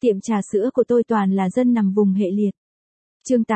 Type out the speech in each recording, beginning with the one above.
Tiệm trà sữa của tôi toàn là dân nằm vùng hệ liệt. Chương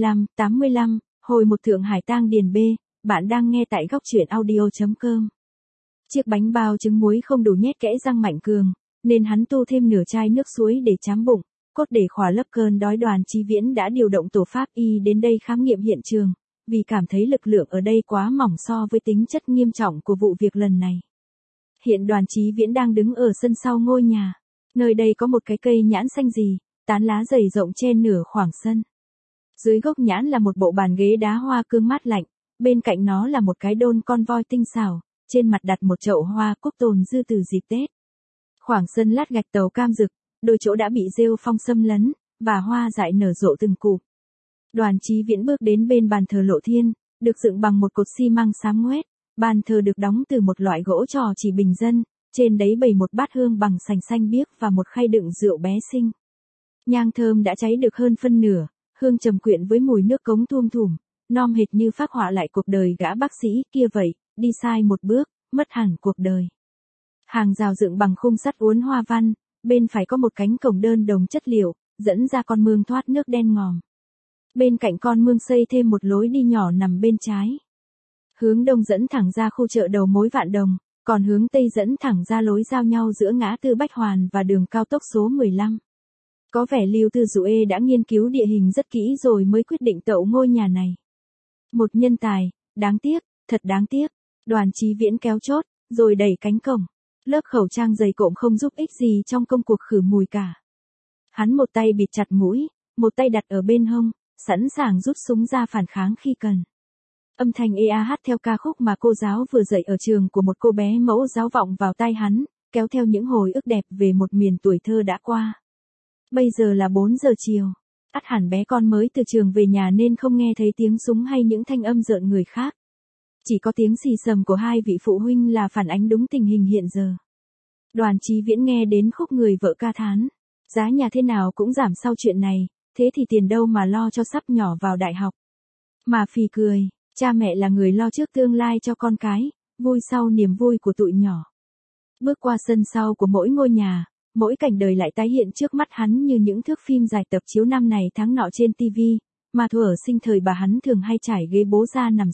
85, hồi một Thượng Hải tang điền B, bạn đang nghe tại góc truyện audio.com. Chiếc bánh bao trứng muối không đủ nhét kẽ răng Mạnh Cường, nên hắn tu thêm nửa chai nước suối để trám bụng, cốt để khỏa lấp cơn đói. Đoàn Chí Viễn đã điều động tổ pháp y đến đây khám nghiệm hiện trường, vì cảm thấy lực lượng ở đây quá mỏng so với tính chất nghiêm trọng của vụ việc lần này. Hiện Đoàn Chí Viễn đang đứng ở sân sau ngôi nhà. Nơi đây có một cái cây nhãn xanh rì, tán lá dày rộng trên nửa khoảng sân. Dưới gốc nhãn là một bộ bàn ghế đá hoa cương mát lạnh, bên cạnh nó là một cái đôn con voi tinh xảo, trên mặt đặt một chậu hoa cúc tồn dư từ dịp Tết. Khoảng sân lát gạch tàu cam rực, đôi chỗ đã bị rêu phong xâm lấn, và hoa dại nở rộ từng cụm. Đoàn Chí Viễn bước đến bên bàn thờ Lộ Thiên, được dựng bằng một cột xi măng xám ngoét. Bàn thờ được đóng từ một loại gỗ trò chỉ bình dân, trên đấy bày một bát hương bằng sành xanh biếc và một khay đựng rượu bé xinh. Nhang thơm đã cháy được hơn phân nửa, hương trầm quyện với mùi nước cống thum thủm, nom hệt như phác họa lại cuộc đời gã bác sĩ kia vậy, đi sai một bước, mất hẳn cuộc đời. Hàng rào dựng bằng khung sắt uốn hoa văn, bên phải có một cánh cổng đơn đồng chất liệu, dẫn ra con mương thoát nước đen ngòm. Bên cạnh con mương xây thêm một lối đi nhỏ nằm bên trái. Hướng đông dẫn thẳng ra khu chợ đầu mối Vạn Đồng, còn hướng tây dẫn thẳng ra lối giao nhau giữa ngã tư Bách Hoàn và đường cao tốc số 15. Có vẻ Lưu Tư Dụ Ê đã nghiên cứu địa hình rất kỹ rồi mới quyết định tậu ngôi nhà này. Một nhân tài, đáng tiếc, thật đáng tiếc. Đoàn Chí Viễn kéo chốt, rồi đẩy cánh cổng. Lớp khẩu trang dày cộm không giúp ích gì trong công cuộc khử mùi cả. Hắn một tay bịt chặt mũi, một tay đặt ở bên hông, sẵn sàng rút súng ra phản kháng khi cần. Âm thanh hát theo ca khúc mà cô giáo vừa dạy ở trường của một cô bé mẫu giáo vọng vào tai hắn, kéo theo những hồi ức đẹp về một miền tuổi thơ đã qua. Bây giờ là 4 giờ chiều. Ắt hẳn bé con mới từ trường về nhà nên không nghe thấy tiếng súng hay những thanh âm rợn người khác. Chỉ có tiếng xì xầm của hai vị phụ huynh là phản ánh đúng tình hình hiện giờ. Đoàn Chí Viễn nghe đến khúc người vợ ca thán. Giá nhà thế nào cũng giảm sau chuyện này, thế thì tiền đâu mà lo cho sắp nhỏ vào đại học. Mà phì cười. Cha mẹ là người lo trước tương lai cho con cái, vui sau niềm vui của tụi nhỏ. Bước qua sân sau của mỗi ngôi nhà, mỗi cảnh đời lại tái hiện trước mắt hắn như những thước phim dài tập chiếu năm này tháng nọ trên TV, mà thuở sinh thời bà hắn thường hay trải ghế bố ra nằm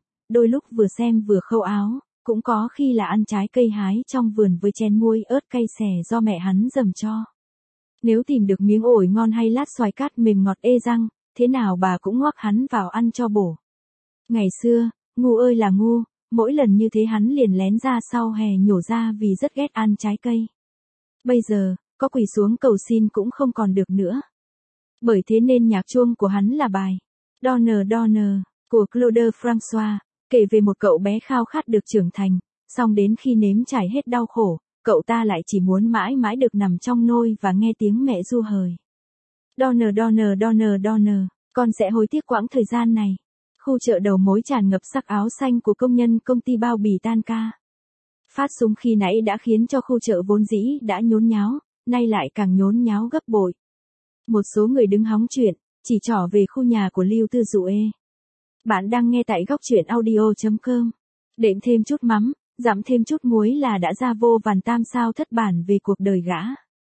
xem vừa khâu áo, cũng có khi là ăn trái cây hái trong vườn với chén muối ớt cay xè do mẹ hắn dầm cho. Nếu tìm được miếng ổi ngon hay lát xoài cát mềm ngọt ê răng, thế nào bà cũng ngoắc hắn vào ăn cho bổ. Ngày xưa, ngu ơi là ngu, mỗi lần như thế hắn liền lén ra sau hè nhổ ra vì rất ghét ăn trái cây. Bây giờ, có quỳ xuống cầu xin cũng không còn được nữa. Bởi thế nên nhạc chuông của hắn là bài Donner Donner của Claude François, kể về một cậu bé khao khát được trưởng thành, song đến khi nếm trải hết đau khổ, cậu ta lại chỉ muốn mãi mãi được nằm trong nôi và nghe tiếng mẹ ru hời. Donner Donner Donner Donner, con sẽ hối tiếc quãng thời gian này. Khu chợ đầu mối tràn ngập sắc áo xanh của công nhân công ty bao bì tan ca. Phát súng khi nãy đã khiến cho khu chợ vốn dĩ đã nhốn nháo, nay lại càng nhốn nháo gấp bội. Một số người đứng hóng chuyện, chỉ trỏ về khu nhà của Lưu Tư Dụ Ê. Bạn đang nghe tại góc truyện audio.com. Đệm thêm chút mắm, giảm thêm chút muối là đã ra vô vàn tam sao thất bản về cuộc đời gã.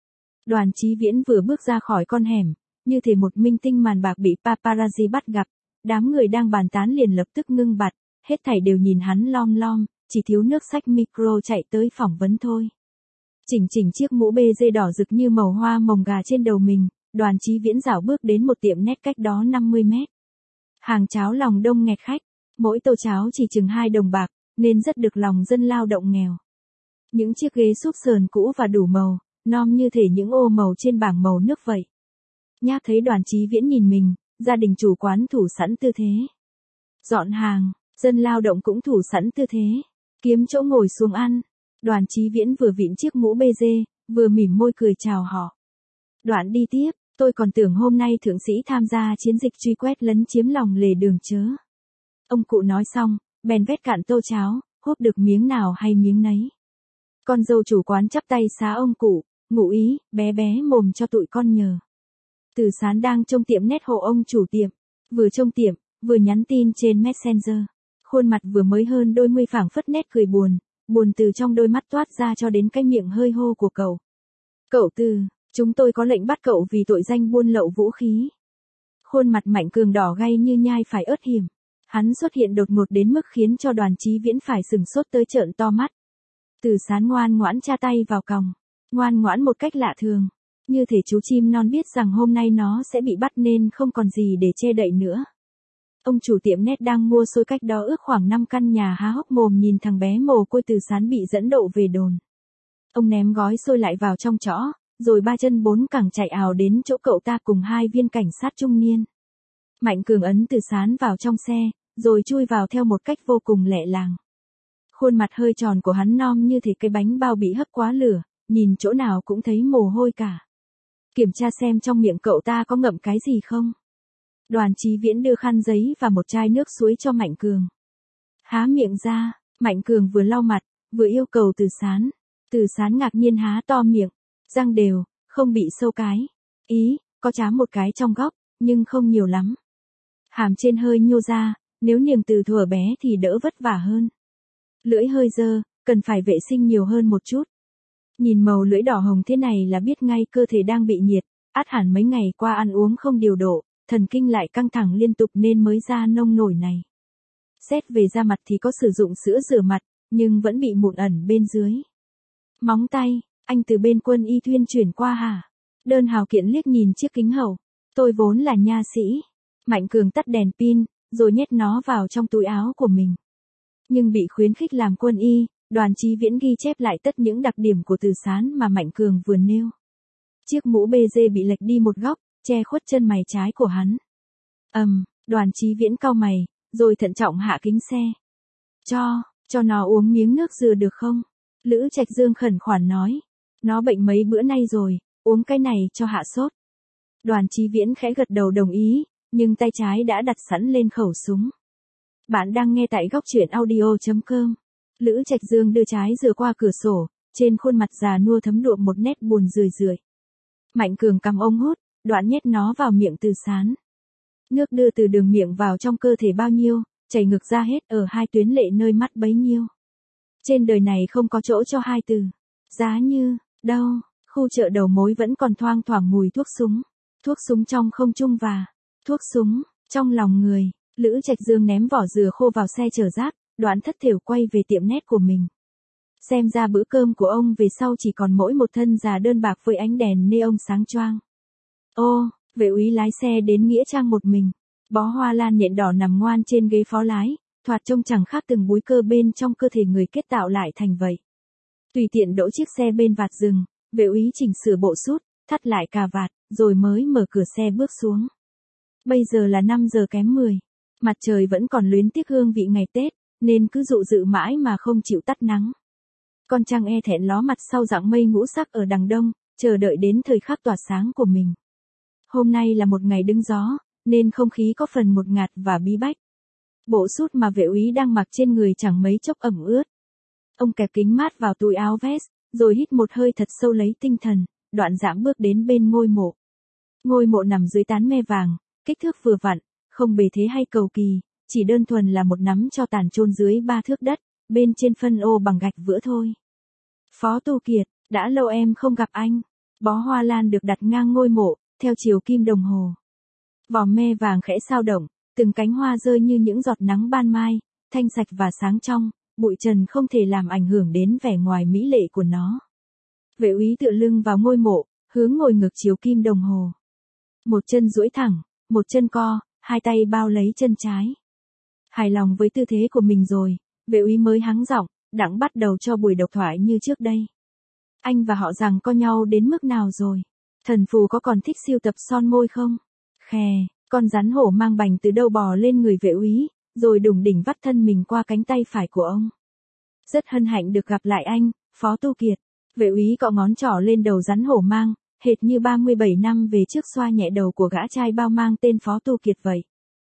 Đoàn Chí Viễn vừa bước ra khỏi con hẻm, như thể một minh tinh màn bạc bị paparazzi bắt gặp. Đám người đang bàn tán liền lập tức ngưng bặt, hết thảy đều nhìn hắn lom lom, chỉ thiếu nước xách micro chạy tới phỏng vấn thôi. Chỉnh chiếc mũ bê dê đỏ rực như màu hoa mồng gà trên đầu mình, Đoàn Chí Viễn dạo bước đến một tiệm nét cách đó 50 mét. Hàng cháo lòng đông nghẹt khách, mỗi tô cháo chỉ chừng 2 đồng bạc, nên rất được lòng dân lao động nghèo. Những chiếc ghế xốp sờn cũ và đủ màu, nom như thể những ô màu trên bảng màu nước vậy. Nhác thấy Đoàn Chí Viễn nhìn mình, gia đình chủ quán thủ sẵn tư thế dọn hàng, dân lao động cũng thủ sẵn tư thế kiếm chỗ ngồi xuống ăn. Đoàn Chí Viễn vừa vịn chiếc mũ bê dê, vừa mỉm môi cười chào họ. Đoạn đi tiếp, tôi còn tưởng hôm nay thượng sĩ tham gia chiến dịch truy quét lấn chiếm lòng lề đường chớ. Ông cụ nói xong, bèn vét cạn tô cháo, húp được miếng nào hay miếng nấy. Con dâu chủ quán chắp tay xá ông cụ, ngụ ý, bé bé mồm cho tụi con nhờ. Từ Sán đang trông tiệm nét hộ ông chủ tiệm, vừa trông tiệm, vừa nhắn tin trên Messenger. Khuôn mặt vừa mới hơn đôi mươi phảng phất nét cười buồn, buồn từ trong đôi mắt toát ra cho đến cái miệng hơi hô của cậu. Cậu Tư, Chúng tôi có lệnh bắt cậu vì tội danh buôn lậu vũ khí. Khuôn mặt Mạnh Cường đỏ gay như nhai phải ớt hiểm. Hắn xuất hiện đột ngột đến mức khiến cho Đoàn Chí Viễn phải sửng sốt tới trợn to mắt. Từ Sán ngoan ngoãn tra tay vào còng. Ngoan ngoãn một cách lạ thường. Như thể chú chim non biết rằng hôm nay nó sẽ bị bắt nên không còn gì để che đậy nữa. Ông chủ tiệm net đang mua xôi cách đó ước khoảng 5 căn nhà há hốc mồm nhìn thằng bé mồ côi Từ Sán bị dẫn độ về đồn. Ông ném gói xôi lại vào trong chõ, rồi ba chân bốn cẳng chạy ào đến chỗ cậu ta cùng hai viên cảnh sát trung niên. Mạnh Cường ấn Từ Sán vào trong xe, rồi chui vào theo một cách vô cùng lẹ làng. Khuôn mặt hơi tròn của hắn nom như thể cái bánh bao bị hấp quá lửa, nhìn chỗ nào cũng thấy mồ hôi cả. Kiểm tra xem trong miệng cậu ta có ngậm cái gì không. Đoàn Chí Viễn đưa khăn giấy và một chai nước suối cho Mạnh Cường. Há miệng ra, Mạnh Cường vừa lau mặt, vừa yêu cầu Từ Sán. Từ Sán ngạc nhiên há to miệng, răng đều, không bị sâu cái. Ý, có chám một cái trong góc, nhưng không nhiều lắm. Hàm trên hơi nhô ra, nếu niềng từ thuở bé thì đỡ vất vả hơn. Lưỡi hơi dơ, cần phải vệ sinh nhiều hơn một chút. Nhìn màu lưỡi đỏ hồng thế này là biết ngay cơ thể đang bị nhiệt, ắt hẳn mấy ngày qua ăn uống không điều độ, thần kinh lại căng thẳng liên tục nên mới ra nông nổi này. Xét về da mặt thì có sử dụng sữa rửa mặt, nhưng vẫn bị mụn ẩn bên dưới. Móng tay, anh từ bên Quân y thuyên chuyển qua hả? Đơn Hào Kiện liếc nhìn chiếc kính hậu. Tôi vốn là nha sĩ. Mạnh Cường tắt đèn pin, rồi nhét nó vào trong túi áo của mình. Nhưng bị khuyến khích làm quân y, Đoàn Chí Viễn ghi chép lại tất những đặc điểm của Từ Sán mà Mạnh Cường vừa nêu. Chiếc mũ BG bị lệch đi một góc, che khuất chân mày trái của hắn. Đoàn Chí Viễn cau mày, rồi thận trọng hạ kính xe. Cho nó uống miếng nước dừa được không? Lữ Trạch Dương khẩn khoản nói. Nó bệnh mấy bữa nay rồi, uống cái này cho hạ sốt. Đoàn Chí Viễn khẽ gật đầu đồng ý, nhưng tay trái đã đặt sẵn lên khẩu súng. Bạn đang nghe tại góc truyện audio.com. Lữ Trạch Dương đưa trái dừa qua cửa sổ, trên khuôn mặt già nua thấm đượm một nét buồn rười rượi. Mạnh Cường cầm ống hút, đoạn nhét nó vào miệng Từ Sán. Nước đưa từ đường miệng vào trong cơ thể bao nhiêu, chảy ngược ra hết ở hai tuyến lệ nơi mắt bấy nhiêu. Trên đời này không có chỗ cho hai từ. Giá như, đâu, khu chợ đầu mối vẫn còn thoang thoảng mùi thuốc súng. Thuốc súng trong không trung và thuốc súng trong lòng người. Lữ Trạch Dương ném vỏ dừa khô vào xe chở rác, đoạn thất thểu quay về tiệm net của mình. Xem ra bữa cơm của ông về sau chỉ còn mỗi một thân già đơn bạc với ánh đèn neon sáng choang. Ô, vệ úy lái xe đến nghĩa trang một mình. Bó hoa lan nhện đỏ nằm ngoan trên ghế phó lái, thoạt trông chẳng khác từng búi cơ bên trong cơ thể người kết tạo lại thành vậy. Tùy tiện đỗ chiếc xe bên vạt rừng, vệ úy chỉnh sửa bộ sút, thắt lại cà vạt, rồi mới mở cửa xe bước xuống. Bây giờ là 5 giờ kém 10. Mặt trời vẫn còn luyến tiếc hương vị ngày Tết, nên cứ dụ dự mãi mà không chịu tắt nắng. Con trăng e thẹn ló mặt sau dặng mây ngũ sắc ở đằng đông, chờ đợi đến thời khắc tỏa sáng của mình. Hôm nay là một ngày đứng gió, nên không khí có phần ngột ngạt và bí bách. Bộ sút mà vệ úy đang mặc trên người chẳng mấy chốc ẩm ướt. Ông kẹp kính mát vào túi áo vest, rồi hít một hơi thật sâu lấy tinh thần, đoạn dãng bước đến bên ngôi mộ. Ngôi mộ nằm dưới tán me vàng, kích thước vừa vặn, không bề thế hay cầu kỳ, chỉ đơn thuần là một nắm tro tàn chôn dưới 3 thước đất, bên trên phân ô bằng gạch vữa thôi. Phó Tu Kiệt, đã lâu em không gặp anh. Bó hoa lan được đặt ngang ngôi mộ, theo chiều kim đồng hồ. Vỏ me vàng khẽ sao động, từng cánh hoa rơi như những giọt nắng ban mai, thanh sạch và sáng trong, bụi trần không thể làm ảnh hưởng đến vẻ ngoài mỹ lệ của nó. Vệ úy tựa lưng vào ngôi mộ, hướng ngồi ngược chiều kim đồng hồ. Một chân duỗi thẳng, một chân co, hai tay bao lấy chân trái. Hài lòng với tư thế của mình rồi, vệ úy mới hắng giọng, đặng bắt đầu cho buổi độc thoại như trước đây. Anh và họ rằng co nhau đến mức nào rồi? Thần phù có còn thích sưu tập son môi không? Khè, con rắn hổ mang bành từ đâu bò lên người vệ úy, rồi đùng đỉnh vắt thân mình qua cánh tay phải của ông. Rất hân hạnh được gặp lại anh, Phó Tu Kiệt. Vệ úy cọ ngón trỏ lên đầu rắn hổ mang, hệt như 37 năm về trước xoa nhẹ đầu của gã trai bao mang tên Phó Tu Kiệt vậy.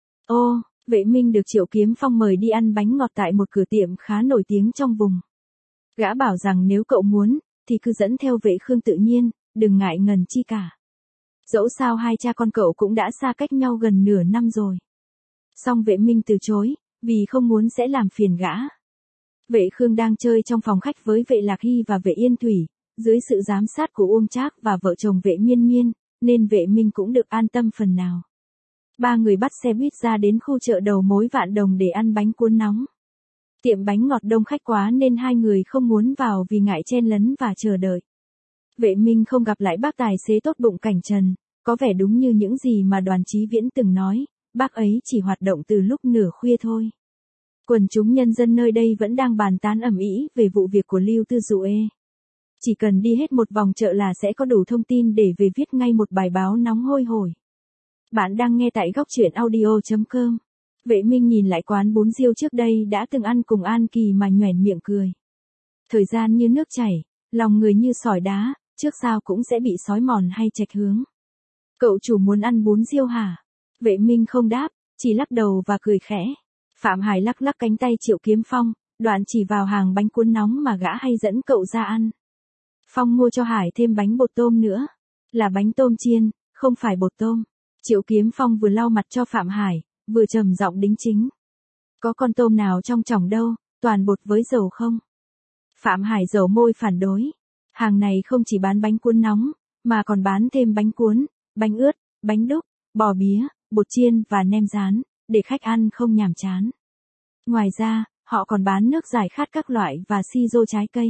Ô, Vệ Minh được Triệu Kiếm Phong mời đi ăn bánh ngọt tại một cửa tiệm khá nổi tiếng trong vùng. Gã bảo rằng nếu cậu muốn, thì cứ dẫn theo Vệ Khương tự nhiên, đừng ngại ngần chi cả. Dẫu sao hai cha con cậu cũng đã xa cách nhau gần nửa năm rồi. Song Vệ Minh từ chối, vì không muốn sẽ làm phiền gã. Vệ Khương đang chơi trong phòng khách với Vệ Lạc Hy và Vệ Yên Thủy, dưới sự giám sát của Uông Trác và vợ chồng Vệ Miên Miên, nên Vệ Minh cũng được an tâm phần nào. Ba người bắt xe buýt ra đến khu chợ đầu mối Vạn Đồng để ăn bánh cuốn nóng. Tiệm bánh ngọt đông khách quá nên hai người không muốn vào vì ngại chen lấn và chờ đợi. Vệ Minh không gặp lại bác tài xế tốt bụng Cảnh Trần, có vẻ đúng như những gì mà Đoàn Chí Viễn từng nói, bác ấy chỉ hoạt động từ lúc nửa khuya thôi. Quần chúng nhân dân nơi đây vẫn đang bàn tán ầm ĩ về vụ việc của Lưu Tư Dụ. Chỉ cần đi hết một vòng chợ là sẽ có đủ thông tin để về viết ngay một bài báo nóng hôi hổi. Bạn đang nghe tại góc truyện audio.com. Vệ Minh nhìn lại quán bún riêu trước đây đã từng ăn cùng An Kỳ mà nhoẻn miệng cười. Thời gian như nước chảy, lòng người như sỏi đá, trước sau cũng sẽ bị xói mòn hay chệch hướng. Cậu chủ muốn ăn bún riêu hả? Vệ Minh không đáp, chỉ lắc đầu và cười khẽ. Phạm Hải lắc lắc cánh tay Triệu Kiếm Phong, đoạn chỉ vào hàng bánh cuốn nóng mà gã hay dẫn cậu ra ăn. Phong mua cho Hải thêm bánh bột tôm nữa. Là bánh tôm chiên, không phải bột tôm. Triệu Kiếm Phong vừa lau mặt cho Phạm Hải, vừa trầm giọng đính chính. Có con tôm nào trong chỏng đâu, toàn bột với dầu không? Phạm Hải dầu môi phản đối. Hàng này không chỉ bán bánh cuốn nóng, mà còn bán thêm bánh cuốn, bánh ướt, bánh đúc, bò bía, bột chiên và nem rán, để khách ăn không nhàm chán. Ngoài ra, họ còn bán nước giải khát các loại và siro trái cây.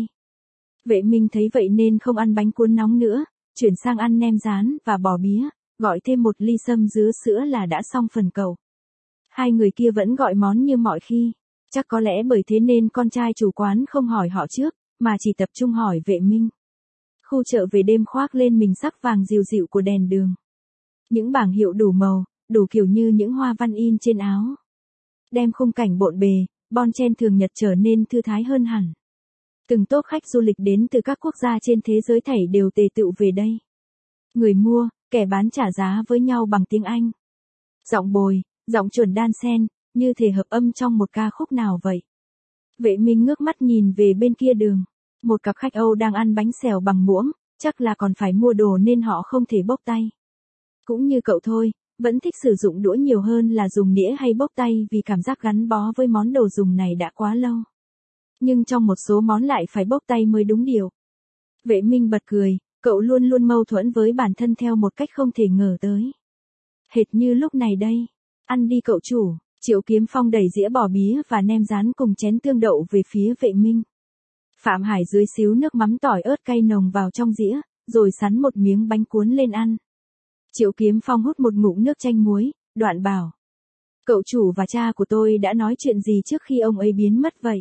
Vệ Minh thấy vậy nên không ăn bánh cuốn nóng nữa, chuyển sang ăn nem rán và bò bía, gọi thêm một ly sâm dứa sữa là đã xong phần cậu. Hai người kia vẫn gọi món như mọi khi, chắc có lẽ bởi thế nên con trai chủ quán không hỏi họ trước, mà chỉ tập trung hỏi Vệ Minh. Khu chợ về đêm khoác lên mình sắc vàng dịu dịu của đèn đường. Những bảng hiệu đủ màu, đủ kiểu như những hoa văn in trên áo. Đem khung cảnh bộn bề, bon chen thường nhật trở nên thư thái hơn hẳn. Từng tốp khách du lịch đến từ các quốc gia trên thế giới thảy đều tề tựu về đây. Người mua, kẻ bán trả giá với nhau bằng tiếng Anh. Giọng bồi, giọng chuẩn đan xen, như thể hợp âm trong một ca khúc nào vậy. Vệ Minh ngước mắt nhìn về bên kia đường. Một cặp khách Âu đang ăn bánh xèo bằng muỗng, chắc là còn phải mua đồ nên họ không thể bốc tay. Cũng như cậu thôi, vẫn thích sử dụng đũa nhiều hơn là dùng nĩa hay bốc tay vì cảm giác gắn bó với món đồ dùng này đã quá lâu. Nhưng trong một số món lại phải bốc tay mới đúng điều. Vệ Minh bật cười, cậu luôn luôn mâu thuẫn với bản thân theo một cách không thể ngờ tới. Hệt như lúc này đây. Ăn đi cậu chủ. Triệu Kiếm Phong đẩy dĩa bò bía và nem rán cùng chén tương đậu về phía Vệ Minh. Phạm Hải dưới xíu nước mắm tỏi ớt cay nồng vào trong dĩa, rồi sắn một miếng bánh cuốn lên ăn. Triệu Kiếm Phong hút một ngụm nước chanh muối, đoạn bảo. Cậu chủ và cha của tôi đã nói chuyện gì trước khi ông ấy biến mất vậy?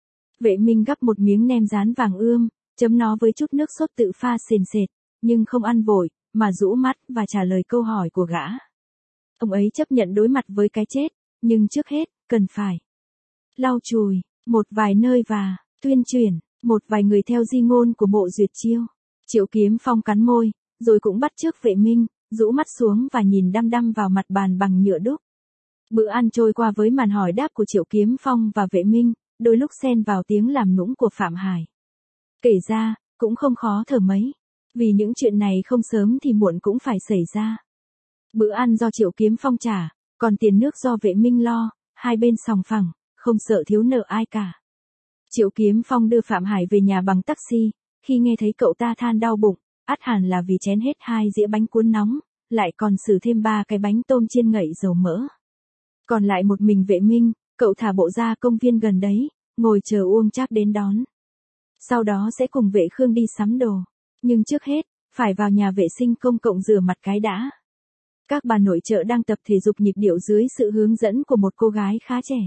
Vệ Minh gắp một miếng nem rán vàng ươm, chấm nó với chút nước sốt tự pha sền sệt, nhưng không ăn vội, mà rũ mắt và trả lời câu hỏi của gã. Ông ấy chấp nhận đối mặt với cái chết, nhưng trước hết, cần phải lau chùi, một vài nơi và tuyên truyền, một vài người theo di ngôn của Mộ Duyệt Chiêu. Triệu Kiếm Phong cắn môi, rồi cũng bắt chước Vệ Minh, rũ mắt xuống và nhìn đăm đăm vào mặt bàn bằng nhựa đúc. Bữa ăn trôi qua với màn hỏi đáp của Triệu Kiếm Phong và Vệ Minh, đôi lúc xen vào tiếng làm nũng của Phạm Hải. Kể ra, cũng không khó thở mấy, vì những chuyện này không sớm thì muộn cũng phải xảy ra. Bữa ăn do Triệu Kiếm Phong trả, còn tiền nước do Vệ Minh lo, hai bên sòng phẳng, không sợ thiếu nợ ai cả. Triệu Kiếm Phong đưa Phạm Hải về nhà bằng taxi, khi nghe thấy cậu ta than đau bụng, ắt hẳn là vì chén hết 2 dĩa bánh cuốn nóng, lại còn xử thêm 3 cái bánh tôm chiên ngậy dầu mỡ. Còn lại một mình Vệ Minh, cậu thả bộ ra công viên gần đấy, ngồi chờ Uông Trác đến đón. Sau đó sẽ cùng Vệ Khương đi sắm đồ, nhưng trước hết, phải vào nhà vệ sinh công cộng rửa mặt cái đã. Các bà nội trợ đang tập thể dục nhịp điệu dưới sự hướng dẫn của một cô gái khá trẻ.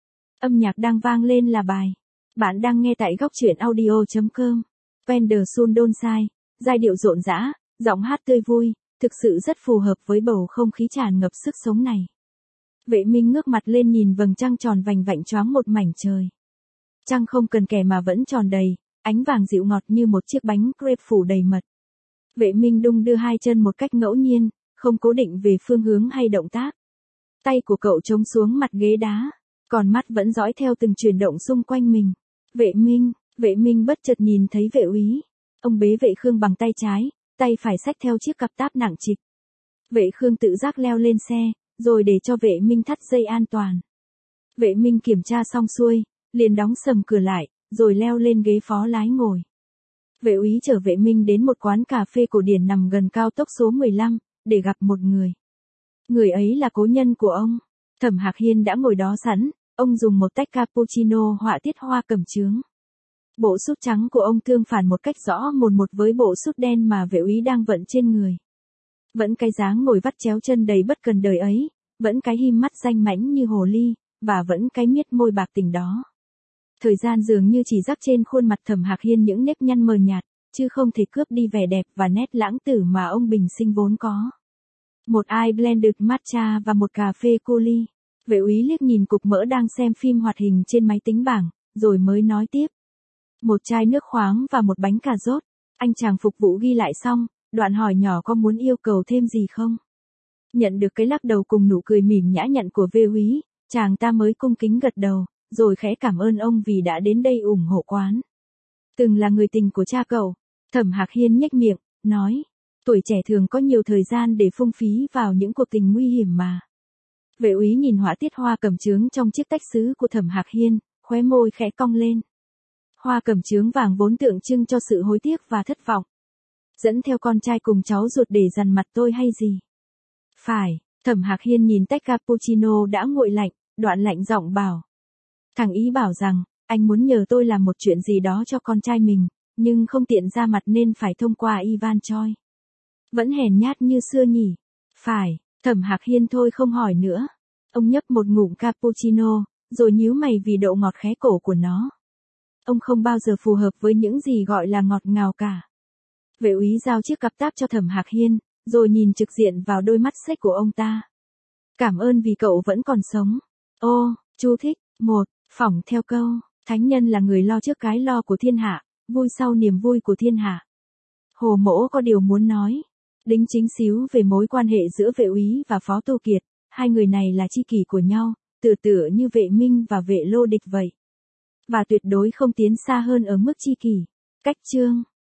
Âm nhạc đang vang lên là bài. Bạn đang nghe tại góc truyện audio.com. Wender Sun Don Sai, giai điệu rộn rã, giọng hát tươi vui, thực sự rất phù hợp với bầu không khí tràn ngập sức sống này. Vệ Minh ngước mặt lên nhìn vầng trăng tròn vành vạnh choáng một mảnh trời. Trăng không cần kẻ mà vẫn tròn đầy, ánh vàng dịu ngọt như một chiếc bánh crepe phủ đầy mật. Vệ Minh đung đưa hai chân một cách ngẫu nhiên, không cố định về phương hướng hay động tác. Tay của cậu chống xuống mặt ghế đá, còn mắt vẫn dõi theo từng chuyển động xung quanh mình. Vệ Minh bất chợt nhìn thấy Vệ úy. Ông bế Vệ Khương bằng tay trái, tay phải xách theo chiếc cặp táp nặng trịch. Vệ Khương tự giác leo lên xe, rồi để cho Vệ Minh thắt dây an toàn. Vệ Minh kiểm tra xong xuôi, liền đóng sầm cửa lại, rồi leo lên ghế phó lái ngồi. Vệ úy chở Vệ Minh đến một quán cà phê cổ điển nằm gần cao tốc số 15, để gặp một người. Người ấy là cố nhân của ông. Thẩm Hạc Hiên đã ngồi đó sẵn, ông dùng một tách cappuccino họa tiết hoa cẩm chướng. Bộ sút trắng của ông tương phản một cách rõ mồn một với bộ sút đen mà vệ úy đang vận trên người. Vẫn cái dáng ngồi vắt chéo chân đầy bất cần đời ấy, vẫn cái him mắt danh mãnh như hồ ly, và vẫn cái miết môi bạc tình đó. Thời gian dường như chỉ rắc trên khuôn mặt Thẩm Hạc Hiên những nếp nhăn mờ nhạt, chứ không thể cướp đi vẻ đẹp và nét lãng tử mà ông bình sinh vốn có. Một ice blended matcha và một cà phê cô ly. Vệ úy liếc nhìn cục mỡ đang xem phim hoạt hình trên máy tính bảng, rồi mới nói tiếp. Một chai nước khoáng và một bánh cà rốt. Anh chàng phục vụ ghi lại xong, đoạn hỏi nhỏ có muốn yêu cầu thêm gì không. Nhận được cái lắc đầu cùng nụ cười mỉm nhã nhặn của vệ úy, chàng ta mới cung kính gật đầu, rồi khẽ cảm ơn ông vì đã đến đây ủng hộ quán. Từng là người tình của cha cậu, Thẩm Hạc Hiên nhếch miệng, nói. Tuổi trẻ thường có nhiều thời gian để phung phí vào những cuộc tình nguy hiểm mà. Vệ úy nhìn họa tiết hoa cẩm chướng trong chiếc tách sứ của Thẩm Hạc Hiên, khóe môi khẽ cong lên. Hoa cẩm chướng vàng vốn tượng trưng cho sự hối tiếc và thất vọng. Dẫn theo con trai cùng cháu ruột để dằn mặt tôi hay gì? Phải, Thẩm Hạc Hiên nhìn tách cappuccino đã nguội lạnh, đoạn lạnh giọng bảo. Thằng ý bảo rằng, anh muốn nhờ tôi làm một chuyện gì đó cho con trai mình, nhưng không tiện ra mặt nên phải thông qua Ivan Choi. Vẫn hèn nhát như xưa nhỉ? Phải, Thẩm Hạc Hiên thôi không hỏi nữa. Ông nhấp một ngụm cappuccino, rồi nhíu mày vì độ ngọt khé cổ của nó. Ông không bao giờ phù hợp với những gì gọi là ngọt ngào cả. Vệ úy giao chiếc cặp táp cho Thẩm Hạc Hiên, rồi nhìn trực diện vào đôi mắt xếch của ông ta. Cảm ơn vì cậu vẫn còn sống. Ô, chú thích. 1. Phỏng theo câu, thánh nhân là người lo trước cái lo của thiên hạ, vui sau niềm vui của thiên hạ. Hồ Mỗ có điều muốn nói. Đính chính xíu về mối quan hệ giữa vệ úy và Phó Tô Kiệt, hai người này là tri kỷ của nhau, tựa như Vệ Minh và Vệ Lô Địch vậy. Và tuyệt đối không tiến xa hơn ở mức tri kỷ. Cách chương